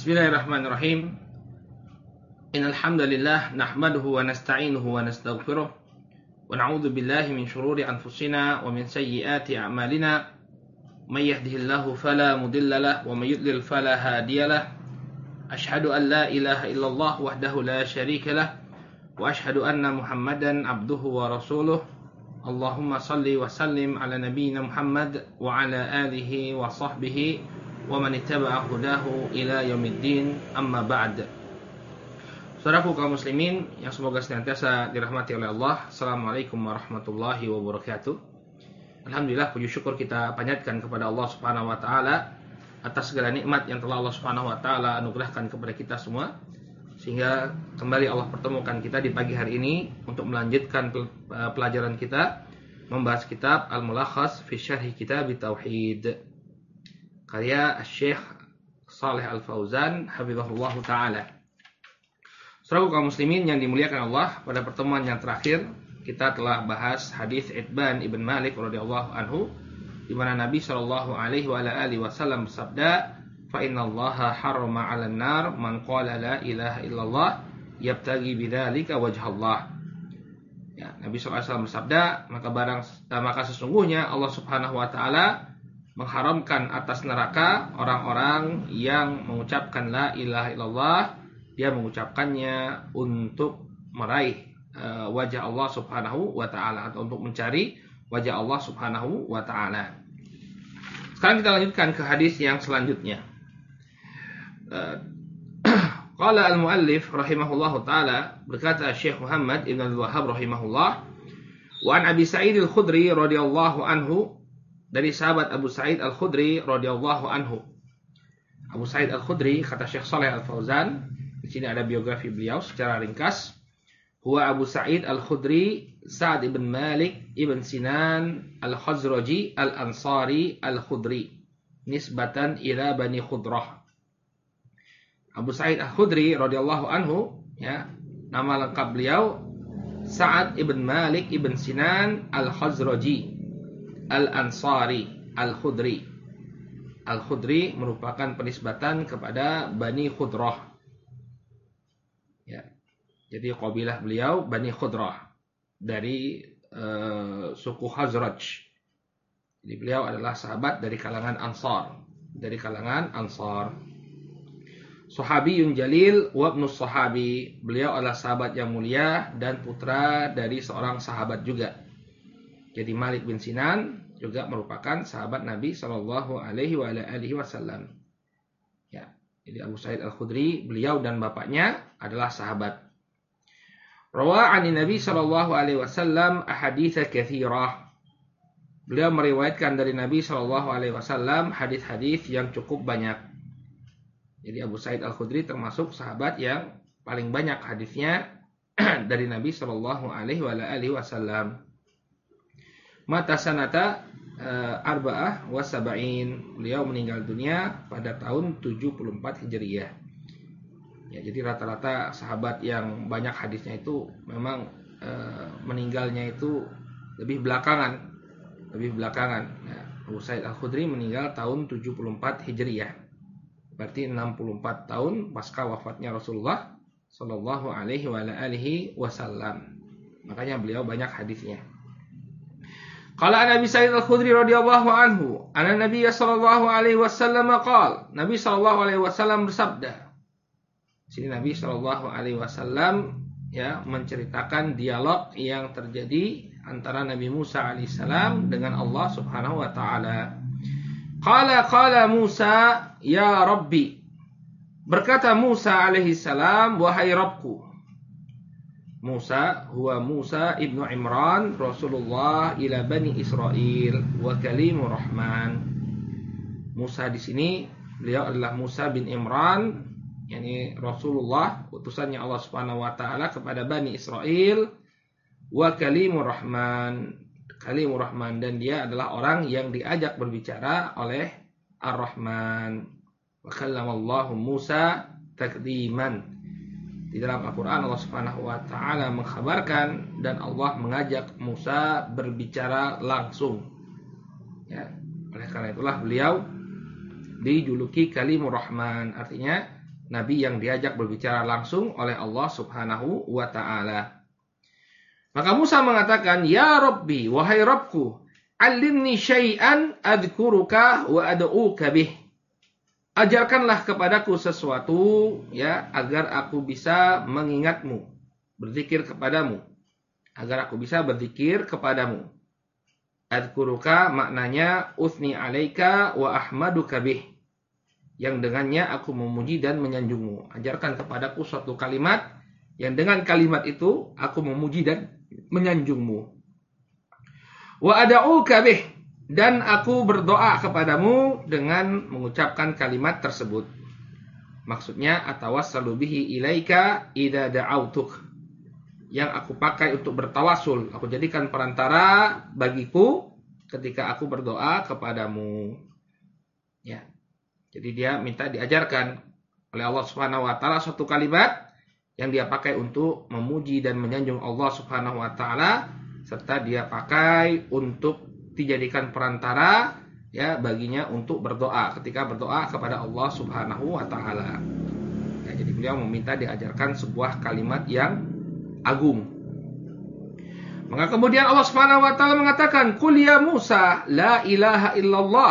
Bismillahirrahmanirrahim. Innal hamdalillah nahmaduhu wa nasta'inuhu wa nastaghfiruh wa na'udzu billahi min shururi anfusina wa min sayyiati a'malina. May yahdihillahu fala mudilla lahu wa may yudlil fala hadiyalah. Asyhadu an la ilaha illallah wahdahu la syarika lah wa asyhadu anna Muhammadan abduhu wa rasuluh. Allahumma salli wa sallim ala nabiyyina Muhammad wa ala alihi wa sahbihi wa man ittaba'a hudahu ila yaumiddin, amma ba'd. Saudaraku kaum muslimin yang semoga senantiasa dirahmati oleh Allah. Assalamualaikum warahmatullahi wabarakatuh. Alhamdulillah, puji syukur kita panjatkan kepada Allah Subhanahu wa taala atas segala nikmat yang telah Allah Subhanahu wa taala anugerahkan kepada kita semua, sehingga kembali Allah pertemukan kita di pagi hari ini untuk melanjutkan pelajaran kita membahas kitab Al-Mulakhas fi Syarh Kitab Tauhid karya Syekh Shalih Al-Fauzan hafizahullah taala. Saudara kaum muslimin yang dimuliakan Allah, pada pertemuan yang terakhir kita telah bahas hadis Itban ibn Malik radhiyallahu anhu, di mana Nabi sallallahu alaihi wasallam bersabda, "Fa innallaha harrama 'alan nar man qala la ilaha illallah yabtaghi bidzalika wajhallah." Ya, Nabi sallallahu alaihi wasallam bersabda, maka sesungguhnya Allah Subhanahu wa taala mengharamkan atas neraka orang-orang yang mengucapkan la ilaha illallah, dia mengucapkannya untuk meraih wajah Allah Subhanahu wa taala, atau untuk mencari wajah Allah Subhanahu wa taala. Sekarang kita lanjutkan ke hadis yang selanjutnya. Qala al-muallif rahimahullahu taala, berkata Syekh Muhammad Ibn Al-Wahhab rahimahullah, wa an Abi Sa'id Al-Khudri radhiyallahu anhu, dari sahabat Abu Sa'id Al-Khudri radhiyallahu anhu. Abu Sa'id Al-Khudri, kata Syekh Shalih Al-Fauzan, di sini ada biografi beliau secara ringkas. Huwa Abu Sa'id Al-Khudri Sa'ad ibn Malik ibn Sinan Al-Khazraji Al-Ansari Al-Khudri, nisbatan ila Bani Khudrah. Abu Sa'id Al-Khudri radhiyallahu anhu, ya, nama lengkap beliau Sa'ad ibn Malik ibn Sinan Al-Khazraji Al-Ansari Al-Khudri. Al-Khudri merupakan penisbatan kepada Bani Khudrah. Ya. Jadi kabilah beliau Bani Khudrah dari suku Khazraj. Jadi beliau adalah sahabat dari kalangan Ansar. Sahabiyun jalil wa ibnus sahabi. Beliau adalah sahabat yang mulia dan putra dari seorang sahabat juga. Jadi Malik bin Sinan juga merupakan sahabat Nabi Shallallahu Alaihi Wasallam. Ya, jadi Abu Sa'id Al-Khudri, beliau dan bapaknya adalah sahabat. Rawa ani Nabi Shallallahu Alaihi Wasallam ahaditsa katsirah. Beliau meriwayatkan dari Nabi Shallallahu Alaihi Wasallam hadis-hadis yang cukup banyak. Jadi Abu Sa'id Al-Khudri termasuk sahabat yang paling banyak hadisnya dari Nabi Shallallahu Alaihi Wasallam. Mata sanata arba'ah wa sab'in. Beliau meninggal dunia pada tahun 74 Hijriah. Ya, jadi rata-rata sahabat yang banyak hadisnya itu memang meninggalnya itu lebih belakangan. Ya, Abu Sa'id Al-Khudri meninggal tahun 74 Hijriah. Berarti 64 tahun pasca wafatnya Rasulullah sallallahu alaihi wasallam. Makanya beliau banyak hadisnya. Qala Nabi Sa'id Al-Khudri radhiyallahu anhu, anna Nabiy sallallahu alaihi wasallam qala, Nabi sallallahu alaihi wasallam bersabda. Sini Nabi sallallahu alaihi wasallam, ya, menceritakan dialog yang terjadi antara Nabi Musa alaihissalam dengan Allah Subhanahu wa taala. Qala Musa, ya Rabbi. Berkata Musa alaihissalam, wahai Rabbku. Musa huwa Musa ibnu Imran Rasulullah ila Bani Israel wa kalimur Rahman. Musa di sini beliau adalah Musa bin Imran, yakni Rasulullah, utusannya Allah Subhanahu wa taala kepada Bani Israel, wa kalimur Rahman, dan dia adalah orang yang diajak berbicara oleh Ar-Rahman. Wa kallamallahu Musa takdiman. Di dalam Al-Quran Allah Subhanahu wa taala mengkhabarkan dan Allah mengajak Musa berbicara langsung. Ya, oleh karena itulah beliau dijuluki Kalimur Rahman, artinya nabi yang diajak berbicara langsung oleh Allah Subhanahu wa taala. Maka Musa mengatakan, "Ya Rabbi, wahai Rabbku, alimni syai'an adkuruka wa ad'uka bih." Ajarkanlah kepadaku sesuatu ya agar aku bisa mengingatmu, berzikir kepadamu, agar aku bisa berzikir kepadamu. Adkuruka maknanya uthni alaika wa ahmaduka bih, yang dengannya aku memuji dan menyanjungmu. Ajarkan kepadaku suatu kalimat yang dengan kalimat itu aku memuji dan menyanjungmu. Wa ad'uka bih, dan aku berdoa kepadamu dengan mengucapkan kalimat tersebut. Maksudnya atawassalu bihi ilaika idza da'autuk, yang aku pakai untuk bertawasul, aku jadikan perantara bagiku ketika aku berdoa kepadamu. Ya. Jadi dia minta diajarkan oleh Allah Subhanahu wa taala suatu kalimat yang dia pakai untuk memuji dan menyanjung Allah Subhanahu wa taala, serta dia pakai untuk dijadikan perantara ya baginya untuk berdoa ketika berdoa kepada Allah Subhanahu wa taala. Ya, jadi beliau meminta diajarkan sebuah kalimat yang agung. Maka kemudian Allah Subhanahu wa taala mengatakan, "Qul ya Musa, la ilaha illallah."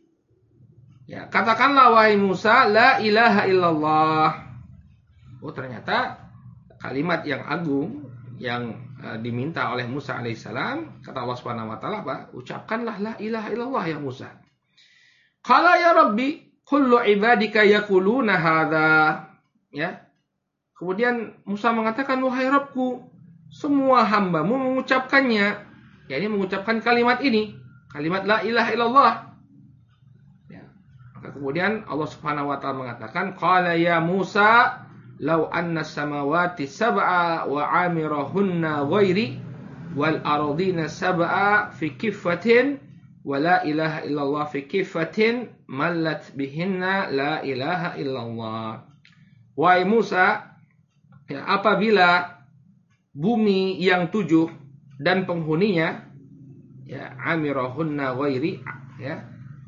Ya, katakanlah wahai Musa, la ilaha illallah. Oh, ternyata kalimat yang agung yang diminta oleh Musa alaihissalam, kata Allah Subhanahu wa taala apa? Ucapkanlah la ilaha illallah ya Musa. Qala ya Rabbi, kullu ibadika yaquluna hadza. Ya. Kemudian Musa mengatakan, wahai Rabbku, semua hambamu mengucapkannya. Ya, ini mengucapkan kalimat ini, kalimat la ilaha illallah. Ya. Maka kemudian Allah Subhanahu wa taala mengatakan, qala ya Musa, "Lau anna samawati sab'a wa 'amirahunna ghairi wal ardina sab'a fi kiffatin wa la ilaha illallah fi kiffatin mallat bihinna la ilaha illallah." Wahai Musa, ya, apabila bumi yang 7 dan penghuninya ya 'amirahunna ghairi ya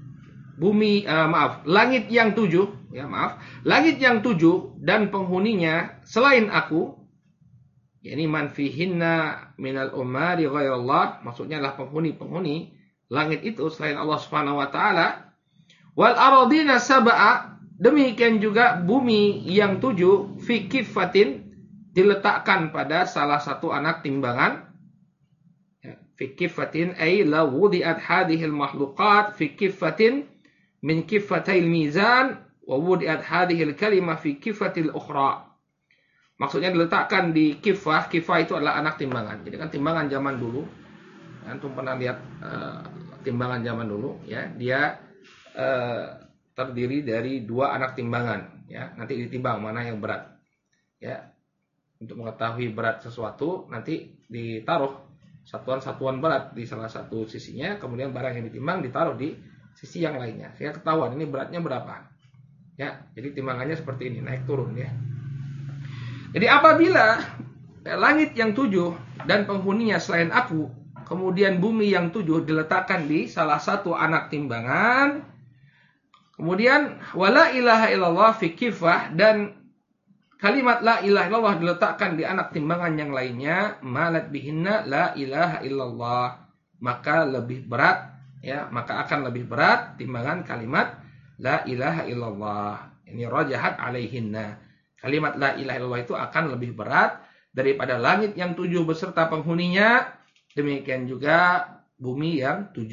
langit yang 7 ya langit yang 7 dan penghuninya selain aku, yakni man fihinna minal umari ghairallah, maksudnya adalah penghuni langit itu selain Allah Subhanahu wa taala, wal aradina sab'a, demikian juga bumi yang 7 fi kiffatin, diletakkan pada salah satu anak timbangan. Fi kiffatin ay la wudi'at hadhil makhluqat fi kiffatin min kiffatil mizan wa wudi'at hadhil kalimah fi kiffatil ukhra. Maksudnya diletakkan di kifah. Kifah itu adalah anak timbangan. Jadi kan timbangan zaman dulu, antum pernah lihat timbangan zaman dulu ya, dia terdiri dari 2 anak timbangan ya. Nanti ditimbang mana yang berat. Ya. Untuk mengetahui berat sesuatu nanti ditaruh satuan-satuan berat di salah satu sisinya, kemudian barang yang ditimbang ditaruh di sisi yang lainnya. Saya ketahuan ini beratnya berapa. Ya, jadi timbangannya seperti ini, naik turun ya. Jadi apabila langit yang 7 dan penghuninya selain aku, kemudian bumi yang 7 diletakkan di salah satu anak timbangan, kemudian wala ilaha illallah fi kifah, dan kalimat la ilaha illallah diletakkan di anak timbangan yang lainnya, malat bihinna la ilaha illallah, maka lebih berat ya, maka akan lebih berat timbangan kalimat la ilaha illallah. Ini rajahat alaihinna. Kalimat la ilaha illallah itu akan lebih berat daripada langit yang 7 beserta penghuninya, demikian juga bumi yang 7.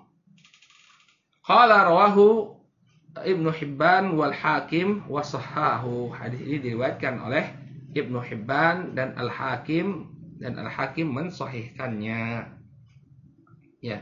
Qala rawahu Ibnu Hibban wal Hakim wa sahhahu. Hadis ini diriwayatkan oleh Ibnu Hibban dan Al-Hakim, dan Al-Hakim mensahihkannya. Ya.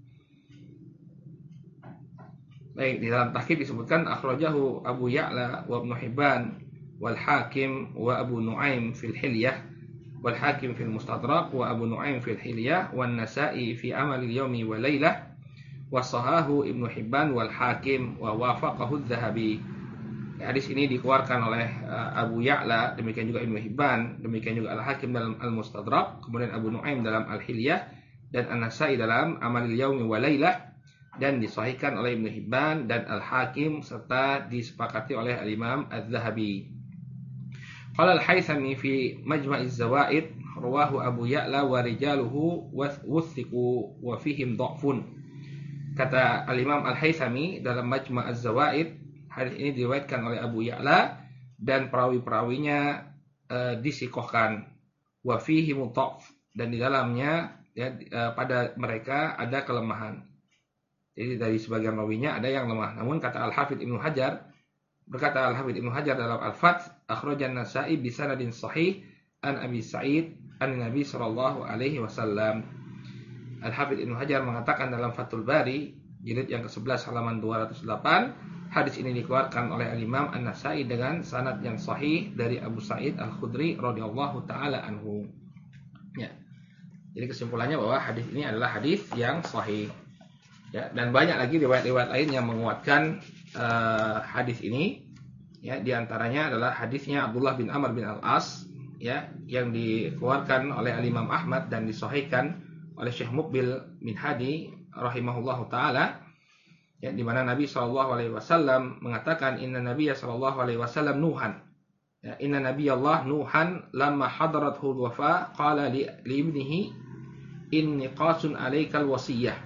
Baik, di dalam tahqiq disebutkan akhrajahu Abu Ya'la wa Ibnu Hibban wal Hakim wa Abu Nu'aim fil Hilyah wal Hakim fil Mustadrak wa Abu Nu'aim fil Hilyah wan Nasa'i fi Amal al-Yawmi wa Lailah wa sahahu Ibnu Hibban wal Hakim wa wafaqahu adz-Dzahabi. Hadis ini dikeluarkan oleh Abu Ya'la, demikian juga Ibnu Hibban, demikian juga Al-Hakim dalam Al-Mustadrak, kemudian Abu Nu'aim dalam Al-Hilyah dan An-Nasa'i dalam Amal al-Yawmi wa Lailah, dan disahihkan oleh Ibnu Hibban dan Al-Hakim serta disepakati oleh Al-Imam Az-Zahabi. Qala Al-Haythami fi Majma'iz Zawaid rawahu Abu Ya'la wa rijaluhu wuthiqu wa fihim dha'fun. Kata Al-Imam Al-Haythami dalam Majma' Az-Zawaid, hadis ini diriwayatkan oleh Abu Ya'la dan perawi-perawinya disikohkan. Wa fihim dha'f, dan di dalamnya pada mereka ada kelemahan. Jadi dari sebagian rawinya ada yang lemah. Namun kata Al-Hafidz Ibnu Hajar, berkata Al-Hafidz Ibnu Hajar dalam Al-Fath, akhrajan Nasa'i bi sanadin sahih an Abi Sa'id an Nabi sallallahu alaihi wasallam. Al-Hafidz Ibnu Hajar mengatakan dalam Fathul Bari jilid yang ke-11 halaman 208, hadis ini dikeluarkan oleh Al-Imam An-Nasa'i dengan sanad yang sahih dari Abu Sa'id Al-Khudri radhiyallahu taala anhu. Ya. Jadi kesimpulannya bahwa hadis ini adalah hadis yang sahih. Ya, dan banyak lagi riwayat-riwayat lain yang menguatkan hadis ini. Ya, di antaranya adalah hadisnya Abdullah bin Amr bin Al-As, ya, yang dikeluarkan oleh Al-Imam Ahmad dan disahihkan oleh Syekh Muqbil bin Hadi rahimahullahu taala, ya, di mana Nabi sallallahu alaihi wasallam mengatakan inna Nabiyya sallallahu alaihi wasallam Nuhan. Ya, inna Nabiyallah Nuhan lamma hadarathu al-wafa qala li ibnihi inni qasun alaikal wasiyah.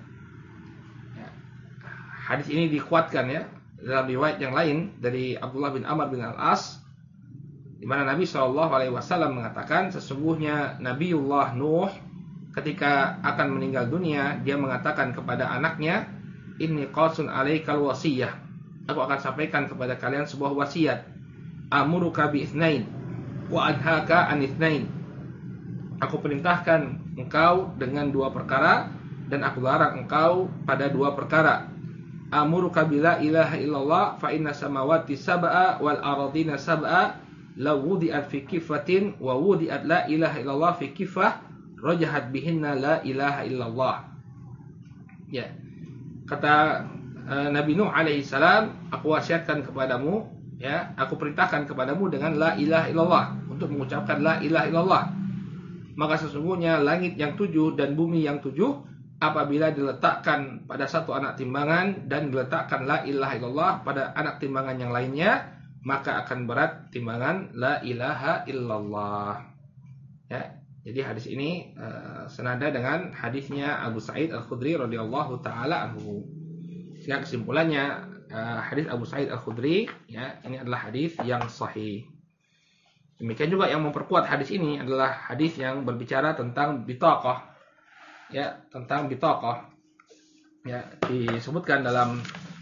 Hadis ini dikuatkan ya dalam riwayat yang lain dari Abdullah bin Amr bin Al-As, di mana Nabi SAW mengatakan sesungguhnya Nabiullah Nuh ketika akan meninggal dunia, dia mengatakan kepada anaknya, inni qasun alaikal wasiyah, aku akan sampaikan kepada kalian sebuah wasiat, amuruka bi itsnain wa anhaka an itsnain, aku perintahkan engkau dengan dua perkara dan aku larang engkau pada dua perkara. Amuruka bila ilaha illallah fa inna samawati sab'a wal aradina sab'a law wudi'at fi kifatin wa wudi'at la ilaha illallah fi kifah rajahat bihinna la ilaha illallah. Ya. Kata Nabi Nuh alaihi salam, aku wasiatkan kepadamu, ya, aku perintahkan kepadamu dengan la ilaha illallah, untuk mengucapkan la ilaha illallah. Maka sesungguhnya langit yang 7 dan bumi yang 7 apabila diletakkan pada satu anak timbangan dan diletakkan la ilaha illallah pada anak timbangan yang lainnya, maka akan berat timbangan la ilaha illallah. Ya, jadi hadis ini senada dengan hadisnya Abu Sa'id Al-Khudri radhiyallahu taala anhu. Sehingga kesimpulannya hadis Abu Sa'id Al-Khudri, ya, ini adalah hadis yang sahih. Demikian juga yang memperkuat hadis ini adalah hadis yang berbicara tentang bitaqah. Ya, tentang bitaqah. Ya, disebutkan dalam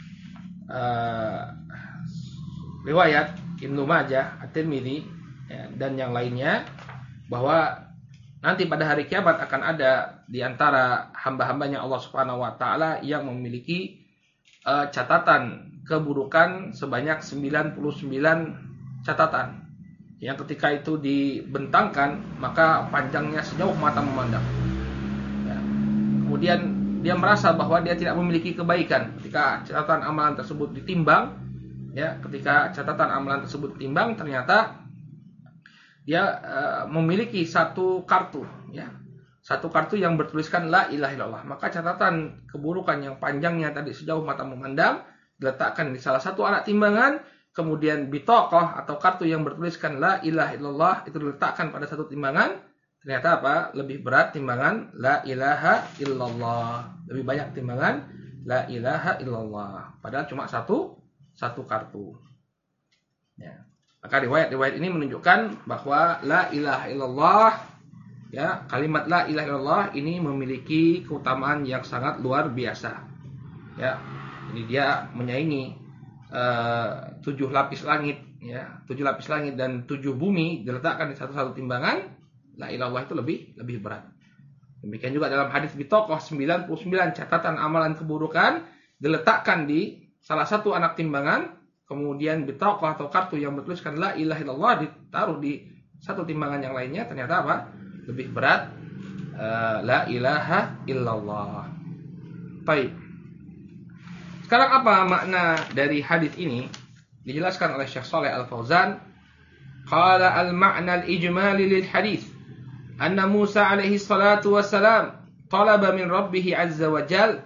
riwayat Ibnu Majah, At-Tirmidzi, ya, dan yang lainnya, bahwa nanti pada hari kiamat akan ada di antara hamba-hambanya Allah Subhanahu wa taala yang memiliki catatan keburukan sebanyak 99 catatan. Yang ketika itu dibentangkan, maka panjangnya sejauh mata memandang. Kemudian dia merasa bahwa dia tidak memiliki kebaikan. Ketika catatan amalan tersebut ditimbang, ya, ketika catatan amalan tersebut ditimbang, ternyata dia memiliki satu kartu, ya, satu kartu yang bertuliskan la ilaha illallah. Maka catatan keburukan yang panjangnya tadi sejauh mata memandang diletakkan di salah satu anak timbangan, kemudian bitaqah atau kartu yang bertuliskan la ilaha illallah itu diletakkan pada satu timbangan. Ternyata apa? Lebih berat timbangan la ilaha illallah. Lebih banyak timbangan la ilaha illallah. Padahal cuma satu kartu. Ya. Maka riwayat-riwayat ini menunjukkan bahwa la ilaha illallah, ya, kalimat la ilaha illallah ini memiliki keutamaan yang sangat luar biasa. Ya. Jadi dia menyaingi 7 lapis langit, ya, 7 lapis langit dan 7 bumi diletakkan di satu timbangan. La ilallah itu lebih berat. Demikian juga dalam hadis bitaqah, 99 catatan amalan keburukan diletakkan di salah satu anak timbangan, kemudian bitaqah atau kartu yang bertuliskan la ilaha illallah ditaruh di satu timbangan yang lainnya, ternyata apa? Lebih berat la ilaha illallah. Baik. Sekarang apa makna dari hadis ini? Dijelaskan oleh Syekh Shalih Al-Fauzan, qala al-ma'na al-ijmali lil hadis anna Musa alaihi salatu wassalam talaba min rabbih azza wa jal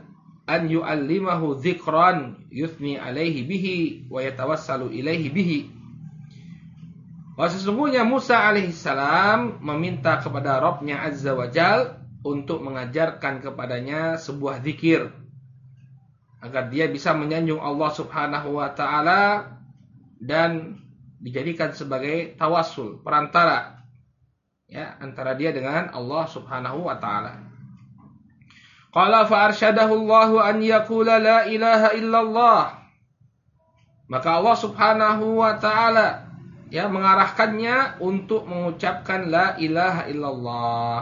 an yu'allimahu dzikran yuthni alaihi bihi wa yatawassalu ilaihi bihi. Bahwa sesungguhnya Musa alaihissalam meminta kepada Rabb-Nya Azza wa Jal untuk mengajarkan kepadanya sebuah zikir agar dia bisa menyanjung Allah Subhanahu wa taala dan dijadikan sebagai tawassul, perantara ya antara dia dengan Allah Subhanahu wa taala. Qala fa arsyadahu Allah an yaqula la ilaha illallah. Maka Allah Subhanahu wa taala ya mengarahkannya untuk mengucapkan la ilaha illallah.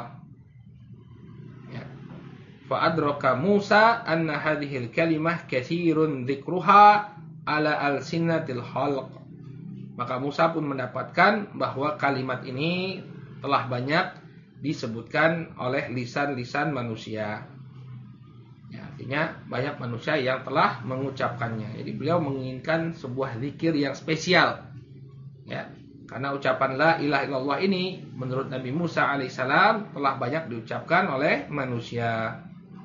Ya. Fa adraka Musa anna hadhil kalimah katsirun dzikruha ala alsinatil khalq. Maka Musa pun mendapatkan bahwa kalimat ini telah banyak disebutkan oleh lisan-lisan manusia. Ya, artinya banyak manusia yang telah mengucapkannya. Jadi beliau menginginkan sebuah zikir yang spesial. Ya, karena ucapan la ilaha illallah ini menurut Nabi Musa alaihissalam telah banyak diucapkan oleh manusia.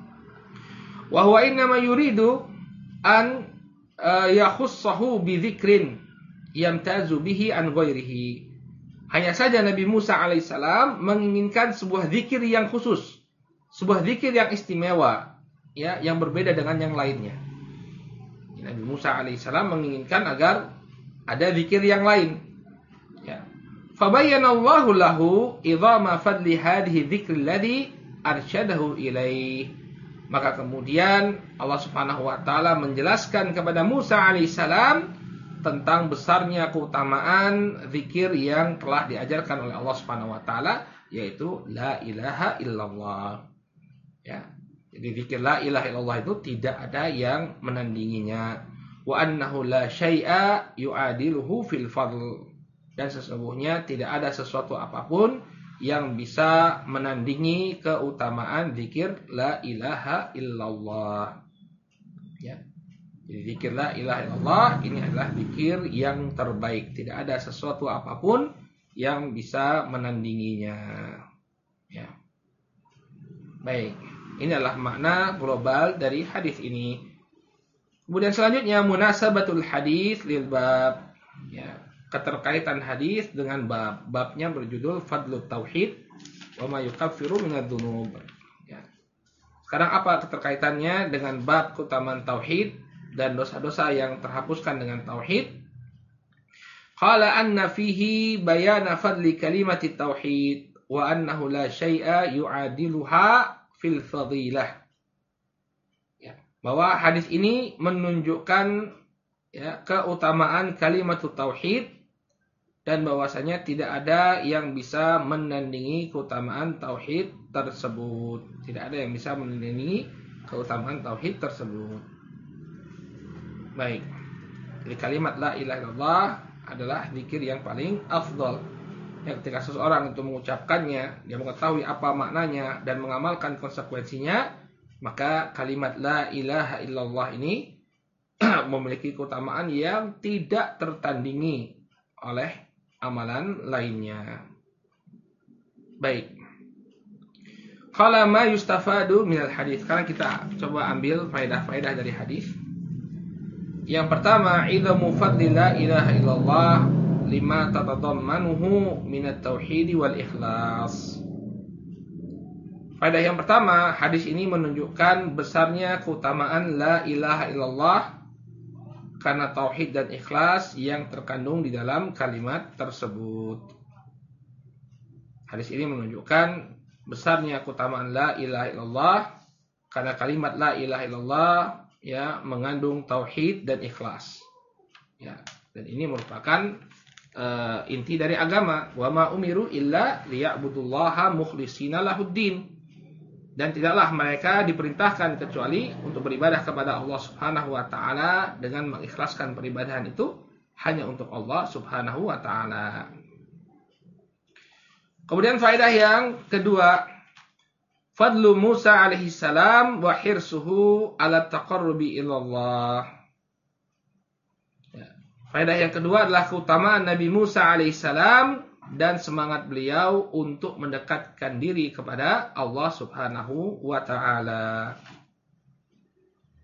Wa huwa innama yuridu an yakhussahu bi dzikrin yamtazu bihi an ghairihi. Hanya saja Nabi Musa alaihissalam menginginkan sebuah zikir yang khusus, sebuah zikir yang istimewa, ya, yang berbeda dengan yang lainnya. Nabi Musa alaihissalam menginginkan agar ada zikir yang lain. Ya. Fabayyana Allahu lahu idhama fadli hadhihi dzikri alladhi arsyadahu ilaih. Maka kemudian Allah Subhanahu wa taala menjelaskan kepada Musa alaihissalam tentang besarnya keutamaan zikir yang telah diajarkan oleh Allah Subhanahu wa taala, yaitu la ilaha illallah. Ya. Jadi zikir la ilaha illallah itu tidak ada yang menandinginya. Wa annahu la syai'a yu'adiluhu fil fadl. Dan sesungguhnya tidak ada sesuatu apapun yang bisa menandingi keutamaan zikir la ilaha illallah. Ya. Jadi zikir la ilaha illallah ini adalah zikir yang terbaik. Tidak ada sesuatu apapun yang bisa menandinginya. Ya. Baik. Ini adalah makna global dari hadis ini. Kemudian selanjutnya munasabatul hadis lil bab. Ya, keterkaitan hadis dengan bab. Babnya berjudul Fadlut Tauhid wa ma yukaffiru minadz-dzunub. Ya. Sekarang apa keterkaitannya dengan bab keutamaan tauhid dan dosa-dosa yang terhapuskan dengan tauhid? Qala anna fihi bayana fadli kalimati tauhid wa annahu la syai'a yu'adiluha fil fadilah. Ya, bahwa hadis ini menunjukkan ya keutamaan kalimat tauhid dan bahwasanya tidak ada yang bisa menandingi keutamaan tauhid tersebut. Tidak ada yang bisa menandingi keutamaan tauhid tersebut. Baik. Jadi kalimat la ilaha illallah adalah zikir yang paling afdal. Ya, ketika seseorang itu mengucapkannya, dia mengetahui apa maknanya dan mengamalkan konsekuensinya, maka kalimat la ilaha illallah ini memiliki keutamaan yang tidak tertandingi oleh amalan lainnya. Baik. Qala ma yustafadu minal hadis. Sekarang kita coba ambil faedah-faedah dari hadis. Yang pertama, idzamu fadli la ilaha illallah lima tatadammanuhu minat tauhid wal ikhlas. Faedah yang pertama, hadis ini menunjukkan besarnya keutamaan la ilaha illallah karena tauhid dan ikhlas yang terkandung di dalam kalimat tersebut. Hadis ini menunjukkan besarnya keutamaan la ilaha illallah karena kalimat la ilaha illallah ya mengandung tauhid dan ikhlas. Ya, dan ini merupakan inti dari agama. Wa ma umiru illa liya'budullaha mukhlishina lahuddin. Dan tidaklah mereka diperintahkan kecuali untuk beribadah kepada Allah Subhanahu wa taala dengan mengikhlaskan peribadahan itu hanya untuk Allah Subhanahu wa taala. Kemudian faedah yang kedua, fadlu Musa alaihi salam wa hirsuhu ala taqarrubi ilallah. Faedah yang kedua adalah keutamaan Nabi Musa alaihissalam dan semangat beliau untuk mendekatkan diri kepada Allah Subhanahu wa ta'ala.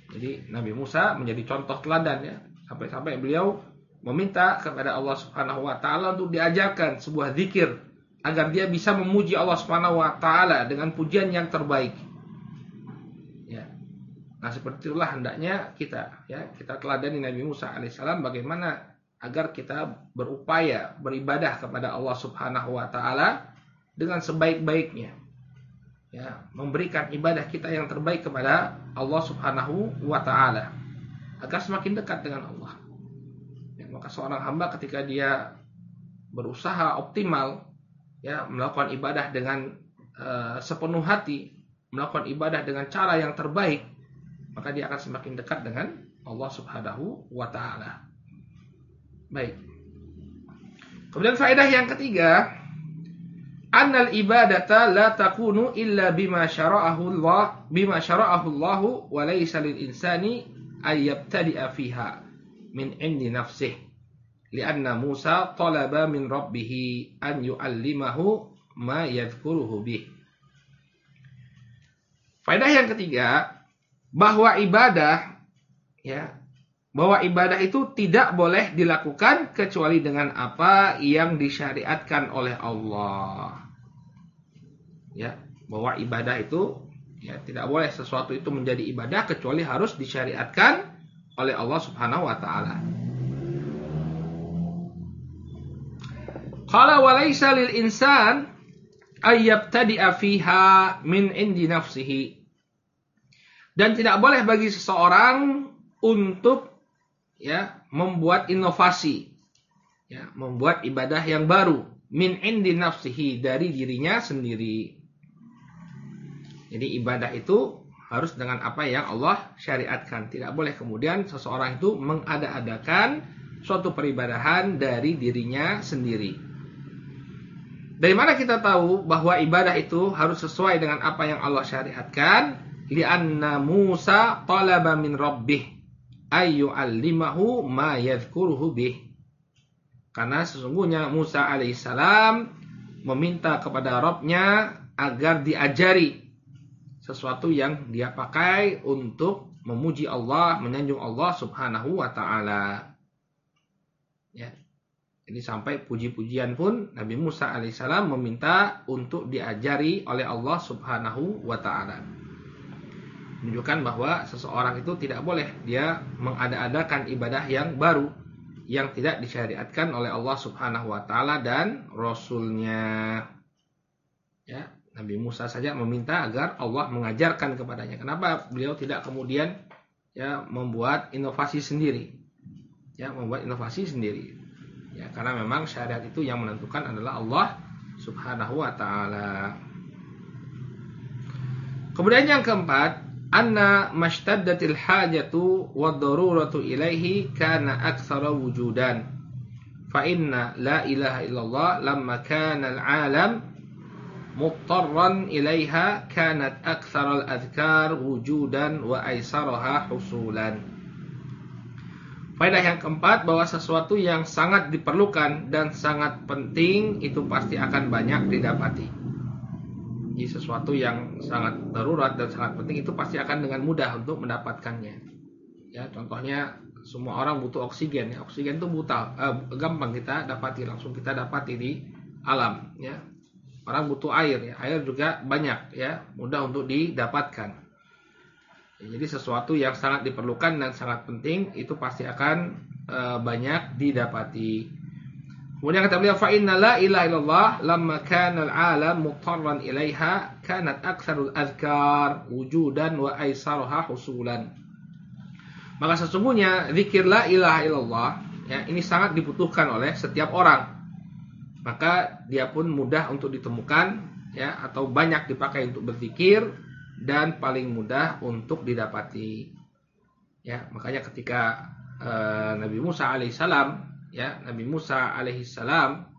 Jadi Nabi Musa menjadi contoh teladan ya. Sampai-sampai beliau meminta kepada Allah Subhanahu wa taala untuk diajarkan sebuah zikir agar dia bisa memuji Allah Subhanahu wa taala dengan pujian yang terbaik. Ya. Nah, seperti itulah hendaknya kita ya, kita teladani Nabi Musa alaihissalam bagaimana agar kita berupaya beribadah kepada Allah Subhanahu wa taala dengan sebaik-baiknya. Ya, memberikan ibadah kita yang terbaik kepada Allah Subhanahu wa taala agar semakin dekat dengan Allah. Ya, maka seorang hamba ketika dia berusaha optimal ya, melakukan ibadah dengan sepenuh hati, melakukan ibadah dengan cara yang terbaik, maka dia akan semakin dekat dengan Allah Subhanahu wa taala. Baik. Kemudian faedah yang ketiga, annal ibadata la takunu illa bima syara'ahu Allah wa laysa lil insani ay yabtadi'a fiha min indi nafsihi lianna Musa talaba min rabbih an yu'allimahu ma yadhkuruhu bih. Faedah yang ketiga, bahwa ibadah itu tidak boleh dilakukan kecuali dengan apa yang disyariatkan oleh Allah. Ya, bahwa ibadah itu ya tidak boleh sesuatu itu menjadi ibadah kecuali harus disyariatkan oleh Allah Subhanahu wa taala. Qala wa laysa lil insan ay yabtadi'a fiha min indi nafsihi. Dan tidak boleh bagi seseorang untuk ya membuat inovasi, ya membuat ibadah yang baru min indi nafsihi, dari dirinya sendiri. Jadi ibadah itu harus dengan apa yang Allah syariatkan. Tidak boleh kemudian seseorang itu mengada-adakan suatu peribadahan dari dirinya sendiri. Dari mana kita tahu bahwa ibadah itu harus sesuai dengan apa yang Allah syariatkan? Lianna Musa talaba min rabbih ayyu'allimahu ma yadhkuruhu bih. Karena sesungguhnya Musa alaihissalam meminta kepada Rabb-nya agar diajari sesuatu yang dia pakai untuk memuji Allah, menyanjung Allah Subhanahu wa taala. Ya. Jadi sampai puji-pujian pun Nabi Musa alaihissalam meminta untuk diajari oleh Allah Subhanahu wa taala. Menunjukkan bahwa seseorang itu tidak boleh dia mengada-adakan ibadah yang baru yang tidak disyariatkan oleh Allah Subhanahu wa taala dan Rasul-Nya. Ya, Nabi Musa saja meminta agar Allah mengajarkan kepadanya. Kenapa beliau tidak kemudian ya membuat inovasi sendiri? Ya, membuat inovasi sendiri. Ya, karena memang syariat itu yang menentukan adalah Allah Subhanahu wa taala. Kemudian yang keempat, anna mashtaddatil hajatu wad daruratu ilaihi kana aktsara wujudan. Fa inna la ilaha illallah lamma kana al-alam muttarran ilaiha kanat aktsara al-adhkar wujudan wa aisaraha husulan. Faedah yang keempat, bahwa sesuatu yang sangat diperlukan dan sangat penting itu pasti akan banyak didapati. Jadi sesuatu yang sangat darurat dan sangat penting itu pasti akan dengan mudah untuk mendapatkannya. Ya, contohnya semua orang butuh oksigen. Ya, oksigen itu gampang kita dapati, langsung kita dapati di alam. Ya, orang butuh air. Ya, air juga banyak. Ya, mudah untuk didapatkan. Ya, jadi sesuatu yang sangat diperlukan dan sangat penting itu pasti akan banyak didapati. Kemudian kata beliau, fa inna la ilaha illallah lamma kana al-alam mutarran ilaiha kanat aktsarul azkar wujudan wa aisaruha husulan. Maka sesungguhnya zikir la ilaha illallah ya ini sangat dibutuhkan oleh setiap orang. Maka dia pun mudah untuk ditemukan ya atau banyak dipakai untuk berzikir dan paling mudah untuk didapati. Ya, makanya ketika Nabi Musa alaihissalam Nabi Musa alaihissalam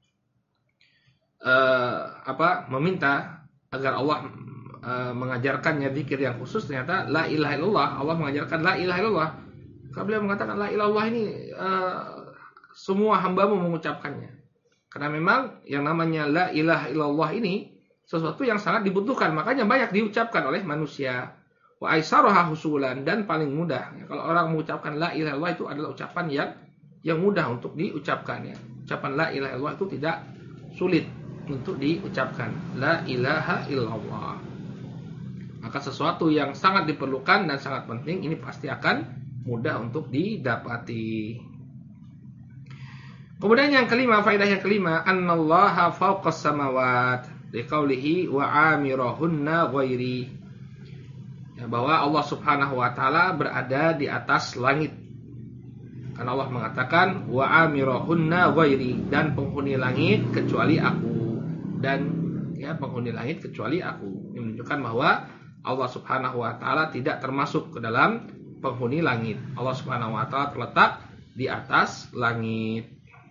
meminta agar Allah mengajarkannya zikir yang khusus, ternyata la ilaha illallah, Allah mengajarkan la ilaha illallah. Maka beliau mengatakan la ilaha illallah ini semua hambamu mengucapkannya. Karena memang yang namanya la ilaha illallah ini sesuatu yang sangat dibutuhkan, makanya banyak diucapkan oleh manusia. Wa aisaruha husulan, dan paling mudah. Ya, kalau orang mengucapkan la ilaha illallah itu adalah ucapan yang mudah untuk diucapkan ya. Ucapan la ilaha illallah itu tidak sulit untuk diucapkan. La ilaha illallah. Maka sesuatu yang sangat diperlukan dan sangat penting ini pasti akan mudah untuk didapati. Kemudian yang kelima, faedah yang kelima, annallaha fawqas samawat liqaulihi wa amirahunna ghairi. Ya, bahwa Allah Subhanahu wa taala berada di atas langit. Karena Allah mengatakan wa amirahunna ghairi, dan penghuni langit kecuali aku. Dan ya, penghuni langit kecuali aku. Ini menunjukkan bahwa Allah Subhanahu wa taala tidak termasuk ke dalam penghuni langit. Allah Subhanahu wa taala terletak di atas langit.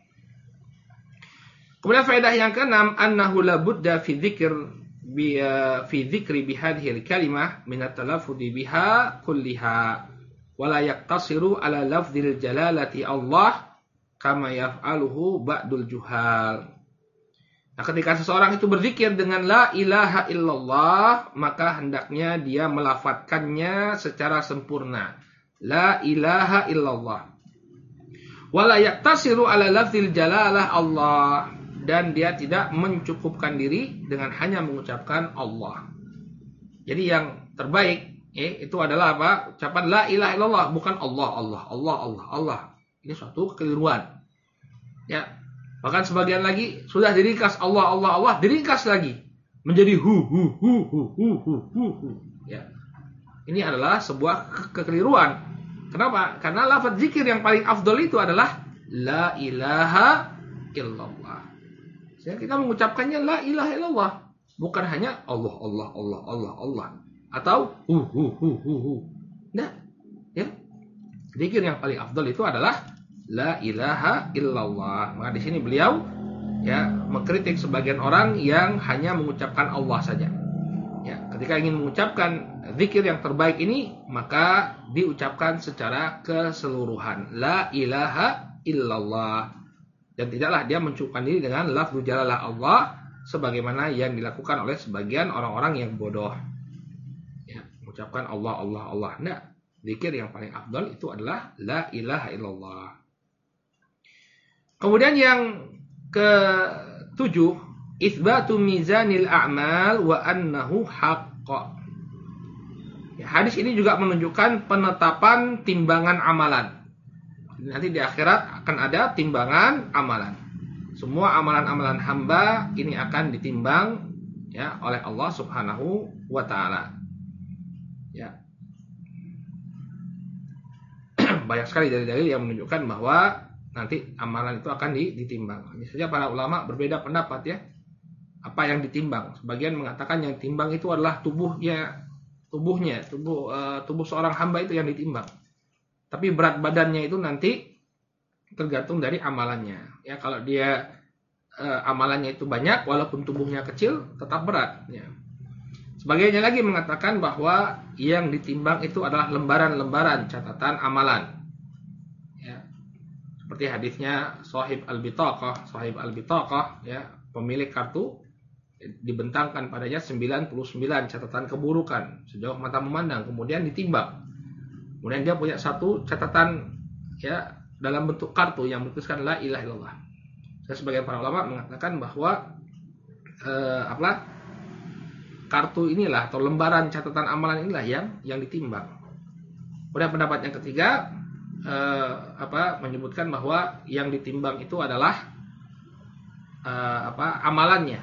Kemudian faedah yang keenam, annahu la budda fi dzikri bihadhil kalimah min at-talaffudhi biha kulliha wa la yaqtasiru ala lafdzil jalalati Allah kama yaf'aluhu ba'dul juhal. Nah, ketika seseorang itu berzikir dengan la ilaha illallah, maka hendaknya dia melafadzkannya secara sempurna. La ilaha illallah. Wa la yaqtasiru ala lafdzil jalalah Allah, dan dia tidak mencukupkan diri dengan hanya mengucapkan Allah. Jadi yang terbaik itu adalah apa? Ucapan la ilaha illallah, bukan Allah, Allah, Allah, Allah, Allah. Ini suatu kekeliruan. Ya. Bahkan sebagian lagi sudah diringkas Allah, Allah, Allah, diringkas lagi menjadi hu. Ya. Ini adalah sebuah kekeliruan. Kenapa? Karena lafaz zikir yang paling afdol itu adalah la ilaha illallah. Ya, kita mengucapkannya la ilaha illallah, bukan hanya Allah, Allah, Allah, Allah, Allah, atau hu. Nah, ya. Zikir yang paling afdal itu adalah la ilaha illallah. Maka di sini beliau ya mengkritik sebagian orang yang hanya mengucapkan Allah saja. Ya, ketika ingin mengucapkan zikir yang terbaik ini, maka diucapkan secara keseluruhan. La ilaha illallah. Dan tidaklah dia mencukupkan diri dengan lafzu jalalah Allah sebagaimana yang dilakukan oleh sebagian orang-orang yang bodoh. Ya, mengucapkan Allah, Allah, Allah. Nah, zikir yang paling afdal itu adalah la ilaha illallah. Kemudian yang ke-7, itsbatu mizanil a'mal wa annahu haqq. Ya, hadis ini juga menunjukkan penetapan timbangan amalan. Nanti di akhirat akan ada timbangan amalan. Semua amalan-amalan hamba ini akan ditimbang ya oleh Allah Subhanahu wa taala. Ya. Banyak sekali dalil-dalil yang menunjukkan bahwa nanti amalan itu akan ditimbang. Hanya saja para ulama berbeda pendapat ya. Apa yang ditimbang? Sebagian mengatakan yang timbang itu adalah tubuh seorang hamba itu yang ditimbang. Tapi berat badannya itu nanti tergantung dari amalannya. Ya, kalau dia amalannya itu banyak, walaupun tubuhnya kecil, tetap berat. Ya. Sebagiannya lagi mengatakan bahwa yang ditimbang itu adalah lembaran-lembaran catatan amalan. Ya. Seperti hadisnya Sahib al-Bitaqah, ya, pemilik kartu dibentangkan padanya 99 catatan keburukan sejauh mata memandang, kemudian ditimbang. Kemudian dia punya satu catatan ya dalam bentuk kartu yang bertuliskan la ilaha illallah. Sebagian para ulama mengatakan bahwa kartu inilah atau lembaran catatan amalan inilah yang ditimbang. Kemudian pendapat yang ketiga menyebutkan bahwa yang ditimbang itu adalah amalannya.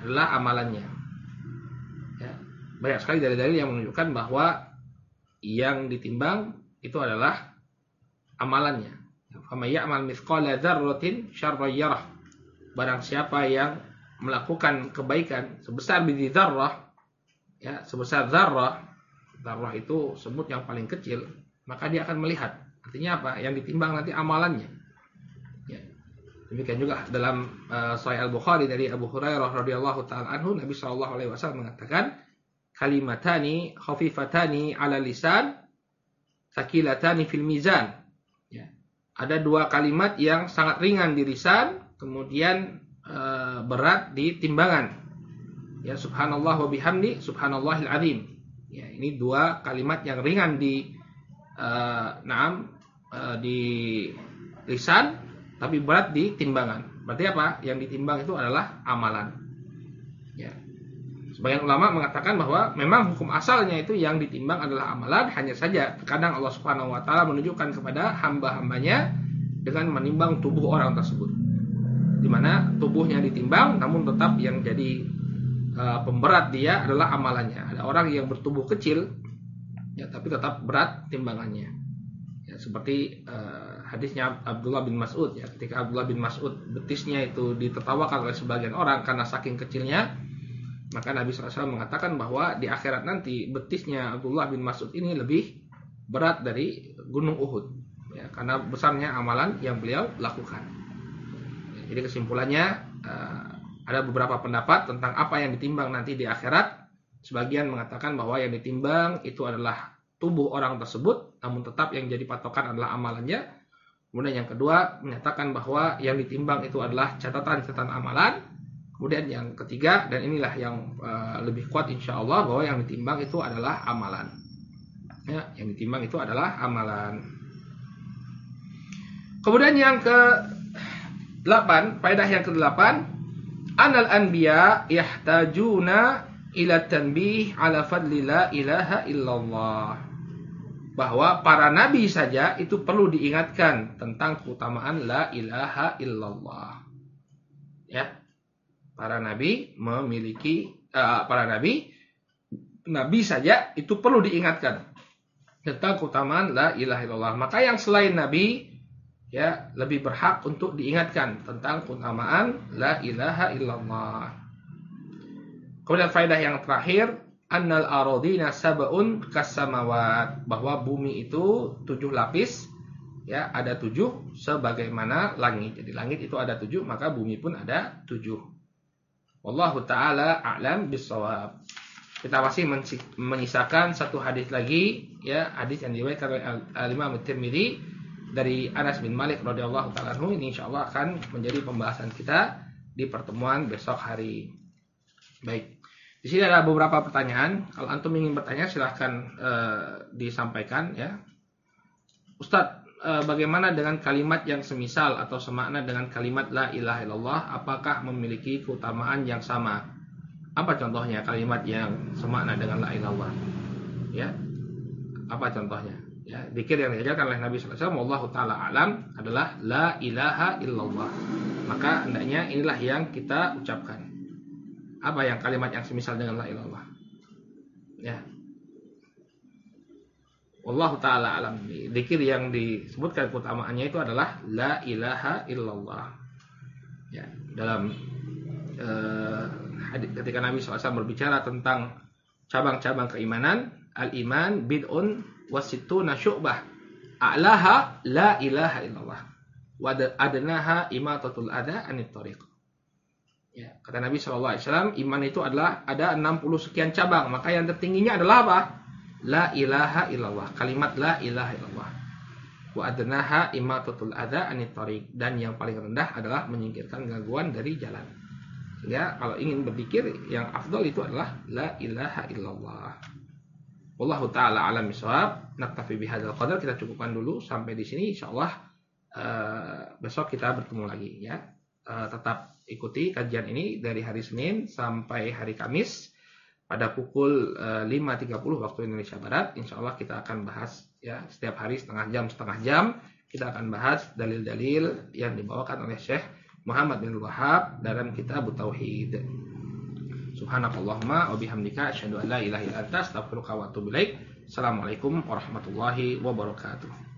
Ya, banyak sekali dalil-dalil yang menunjukkan bahwa yang ditimbang itu adalah amalannya. Faman ya'mal mithqala dzarratin syarran yarah. Barang siapa yang melakukan kebaikan sebesar biji dzarrah, ya, sebesar dzarrah itu semut yang paling kecil, maka dia akan melihat. Artinya apa? Yang ditimbang nanti amalannya. Ya. Demikian juga dalam Sahih Al-Bukhari dari Abu Hurairah radhiyallahu taala anhu, Nabi sallallahu alaihi wasallam mengatakan, kalimatani khafifatani ala lisan tsaqilatani fil mizan. Ya. Ada dua kalimat yang sangat ringan di lisan, kemudian berat di timbangan. Ya, subhanallah wa bihamdi subhanallahil azim. Ya, ini dua kalimat yang ringan di di lisan tapi berat di timbangan. Berarti apa? Yang ditimbang itu adalah amalan. Ya. Sebagian ulama mengatakan bahwa memang hukum asalnya itu yang ditimbang adalah amalan, hanya saja terkadang Allah Subhanahu wa taala menunjukkan kepada hamba-hambanya dengan menimbang tubuh orang tersebut. Di mana tubuhnya ditimbang namun tetap yang jadi pemberat dia adalah amalannya. Ada orang yang bertubuh kecil ya tapi tetap berat timbangannya. Ya, seperti hadisnya Abdullah bin Mas'ud ya, ketika Abdullah bin Mas'ud betisnya itu ditertawakan oleh sebagian orang karena saking kecilnya, maka Nabi SAW mengatakan bahwa di akhirat nanti betisnya Abdullah bin Mas'ud ini lebih berat dari gunung Uhud ya, karena besarnya amalan yang beliau lakukan. Ya, jadi kesimpulannya ada beberapa pendapat tentang apa yang ditimbang nanti di akhirat. Sebagian mengatakan bahwa yang ditimbang itu adalah tubuh orang tersebut, namun tetap yang jadi patokan adalah amalannya. Kemudian yang kedua menyatakan bahwa yang ditimbang itu adalah catatan-catatan amalan. Kemudian yang ketiga, dan inilah yang lebih kuat insya Allah, bahwa yang ditimbang itu adalah amalan. Ya, yang ditimbang itu adalah amalan. Kemudian yang ke-8, faedah yang ke-8, anal anbiya yahtajuna ila tanbih ala fadli la ilaha illallah. Bahwa para nabi saja itu perlu diingatkan tentang keutamaan la ilaha illallah. Ya. Para nabi nabi saja itu perlu diingatkan tentang keutamaan la ilaha illallah. Maka yang selain nabi ya lebih berhak untuk diingatkan tentang keutamaan la ilaha illallah. Kemudian faedah yang terakhir, annal aradina sab'un kasamawat, bahwa bumi itu 7 lapis ya, ada 7 sebagaimana langit. Jadi langit itu ada 7, maka bumi pun ada 7. Wallahu taala a'lam bissawab. Kita masih menyisakan satu hadis lagi ya, hadis yang diriwayatkan oleh Al-Imam At-Tirmidzi dari Anas bin Malik radhiyallahu taala anhu. Ini insyaallah akan menjadi pembahasan kita di pertemuan besok hari. Baik. Di sini ada beberapa pertanyaan. Kalau antum ingin bertanya silahkan disampaikan ya. Ustadz, bagaimana dengan kalimat yang semisal atau semakna dengan kalimat la ilaha illallah? Apakah memiliki keutamaan yang sama? Apa contohnya kalimat yang semakna dengan la ilaha illallah? Ya. Apa contohnya? Ya, zikir yang diajarkan oleh Nabi sallallahu alaihi wasallam, wallahu taala alam, adalah la ilaha illallah. Maka hendaknya inilah yang kita ucapkan. Apa yang kalimat yang semisal dengan la ilaha illallah? Ya. Wallahu taala alam. Zikir yang disebutkan keutamaannya itu adalah la ilaha illallah. Ya, dalam hadis ketika Nabi SAW berbicara tentang cabang-cabang keimanan, al-iman bid'un wa sittuna syu'bah. A'laha la ilaha illallah. Wa adnaha imatatul adha anit thariq. Ya, kata Nabi SAW, iman itu adalah ada 60 sekian cabang. Maka yang tertingginya adalah apa? La ilaha illallah. Kalimat la ilaha illallah. Wa adnaha imatatul adha anit thariq. Dan yang paling rendah adalah menyingkirkan gangguan dari jalan. Sehingga kalau ingin berzikir, yang afdal itu adalah la ilaha illallah. Wallahu ta'ala alam bisawab. Naktafi bihadzal qadar. Kita cukupkan dulu sampai di sini. Insyaallah besok kita bertemu lagi ya. Tetap ikuti kajian ini dari hari Senin sampai hari Kamis pada pukul 5.30 waktu Indonesia Barat. Insyaallah kita akan bahas ya, setiap hari setengah jam kita akan bahas dalil-dalil yang dibawakan oleh Syekh Muhammad bin Wahab dalam kitab Tauhid. Subhanakallahumma wa bihamdika asyhadu an la ilaha illa anta astaghfiruka wa atubu ilaik. Assalamualaikum warahmatullahi wabarakatuh.